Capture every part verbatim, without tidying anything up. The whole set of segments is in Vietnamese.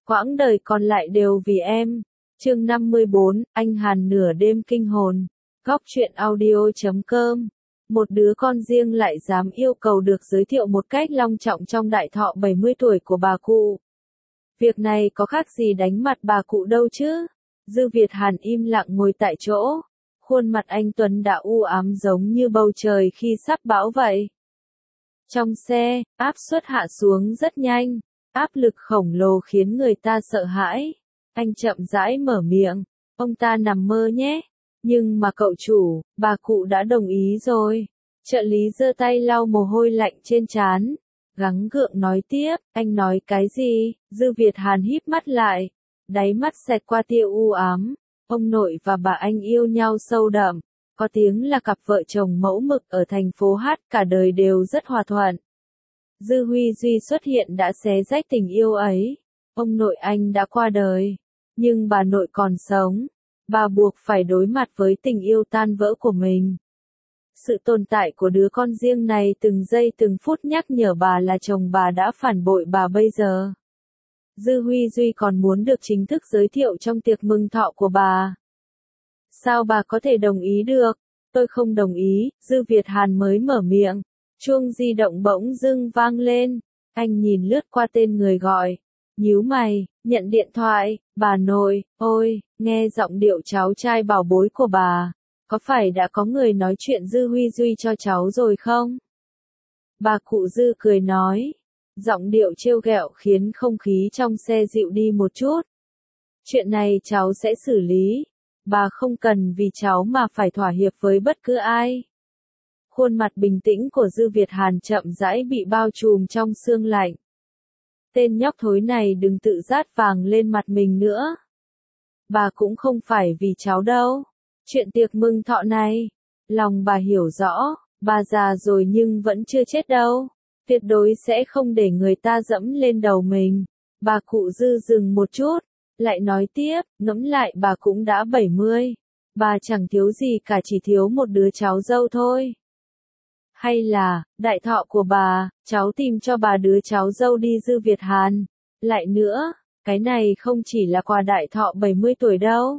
quãng đời còn lại đều vì em. Chương năm mươi bốn, anh Hàn nửa đêm kinh hồn. Góc truyện audio chấm com. Một đứa con riêng lại dám yêu cầu được giới thiệu một cách long trọng trong đại thọ bảy mươi tuổi của bà cụ. Việc này có khác gì đánh mặt bà cụ đâu chứ? Dư Việt Hàn im lặng ngồi tại chỗ. Khuôn mặt anh Tuấn đã u ám giống như bầu trời khi sắp bão vậy. Trong xe, áp suất hạ xuống rất nhanh. Áp lực khổng lồ khiến người ta sợ hãi. Anh chậm rãi mở miệng. Ông ta nằm mơ nhé. Nhưng mà cậu chủ, bà cụ đã đồng ý rồi. Trợ lý giơ tay lau mồ hôi lạnh trên trán. Gắng gượng nói tiếp, anh nói cái gì? Dư Việt Hàn híp mắt lại. Đáy mắt xẹt qua tia u ám. Ông nội và bà anh yêu nhau sâu đậm. Có tiếng là cặp vợ chồng mẫu mực ở thành phố Hát, cả đời đều rất hòa thuận. Dư Huy Duy xuất hiện đã xé rách tình yêu ấy. Ông nội anh đã qua đời. Nhưng bà nội còn sống. Bà buộc phải đối mặt với tình yêu tan vỡ của mình. Sự tồn tại của đứa con riêng này từng giây từng phút nhắc nhở bà là chồng bà đã phản bội bà bây giờ. Dư Huy Duy còn muốn được chính thức giới thiệu trong tiệc mừng thọ của bà. Sao bà có thể đồng ý được? Tôi không đồng ý, Dư Việt Hàn mới mở miệng. Chuông di động bỗng dưng vang lên. Anh nhìn lướt qua tên người gọi. Nhíu mày, nhận điện thoại. Bà nội, ôi, nghe giọng điệu cháu trai bảo bối của bà. Có phải đã có người nói chuyện Dư Huy Duy cho cháu rồi không? Bà cụ Dư cười nói. Giọng điệu trêu ghẹo khiến không khí trong xe dịu đi một chút. Chuyện này cháu sẽ xử lý. Bà không cần vì cháu mà phải thỏa hiệp với bất cứ ai. Khuôn mặt bình tĩnh của Dư Việt Hàn chậm rãi bị bao trùm trong sương lạnh. Tên nhóc thối này đừng tự dát vàng lên mặt mình nữa. Bà cũng không phải vì cháu đâu. Chuyện tiệc mừng thọ này, lòng bà hiểu rõ, bà già rồi nhưng vẫn chưa chết đâu. Tuyệt đối sẽ không để người ta dẫm lên đầu mình. Bà cụ Dư dừng một chút, lại nói tiếp, ngẫm lại bà cũng đã bảy mươi. Bà chẳng thiếu gì cả, chỉ thiếu một đứa cháu dâu thôi. Hay là, đại thọ của bà, cháu tìm cho bà đứa cháu dâu đi. Dư Việt Hàn. Lại nữa, cái này không chỉ là quà đại thọ bảy mươi tuổi đâu.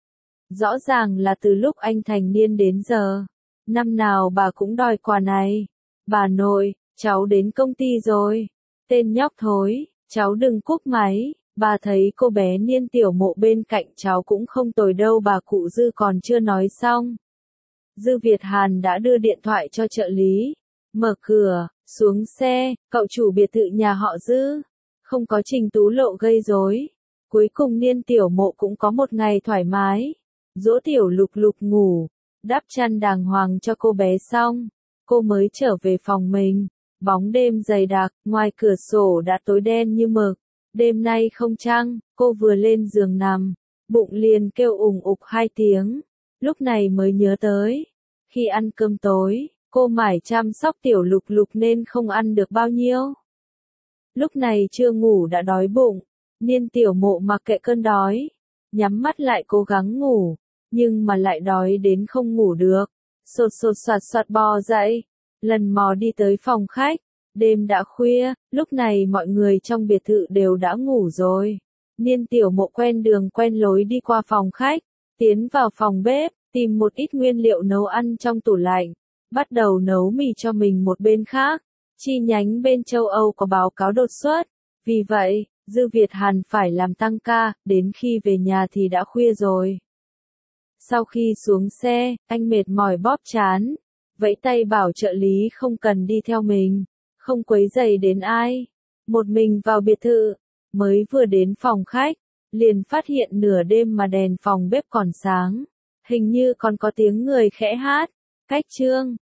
Rõ ràng là từ lúc anh thành niên đến giờ. Năm nào bà cũng đòi quà này. Bà nội, cháu đến công ty rồi. Tên nhóc thối, cháu đừng cúp máy. Bà thấy cô bé Niên Tiểu Mộ bên cạnh cháu cũng không tồi đâu. Bà cụ Dư còn chưa nói xong. Dư Việt Hàn đã đưa điện thoại cho trợ lý. Mở cửa, xuống xe, cậu chủ biệt thự nhà họ Dư. Không có Trình Tú Lộ gây rối. Cuối cùng Niên Tiểu Mộ cũng có một ngày thoải mái. Dỗ Tiểu Lục Lục ngủ, đắp chăn đàng hoàng cho cô bé xong. Cô mới trở về phòng mình. Bóng đêm dày đặc, ngoài cửa sổ đã tối đen như mực. Đêm nay không trăng, cô vừa lên giường nằm. Bụng liền kêu ủng ục hai tiếng. Lúc này mới nhớ tới. Khi ăn cơm tối, cô mải chăm sóc Tiểu Lục Lục nên không ăn được bao nhiêu. Lúc này chưa ngủ đã đói bụng. Niên Tiểu Mộ mặc kệ cơn đói. Nhắm mắt lại cố gắng ngủ. Nhưng mà lại đói đến không ngủ được. Sột sột soạt soạt bò dậy. Lần mò đi tới phòng khách. Đêm đã khuya, lúc này mọi người trong biệt thự đều đã ngủ rồi. Niên Tiểu Mộ quen đường quen lối đi qua phòng khách. Tiến vào phòng bếp, tìm một ít nguyên liệu nấu ăn trong tủ lạnh. Bắt đầu nấu mì cho mình một bên khác. Chi nhánh bên châu Âu có báo cáo đột xuất. Vì vậy, Dư Việt Hàn phải làm tăng ca, đến khi về nhà thì đã khuya rồi. Sau khi xuống xe, anh mệt mỏi bóp trán. Vẫy tay bảo trợ lý không cần đi theo mình. Không quấy rầy đến ai. Một mình vào biệt thự. Mới vừa đến phòng khách. Liền phát hiện nửa đêm mà đèn phòng bếp còn sáng. Hình như còn có tiếng người khẽ hát. Cách chương.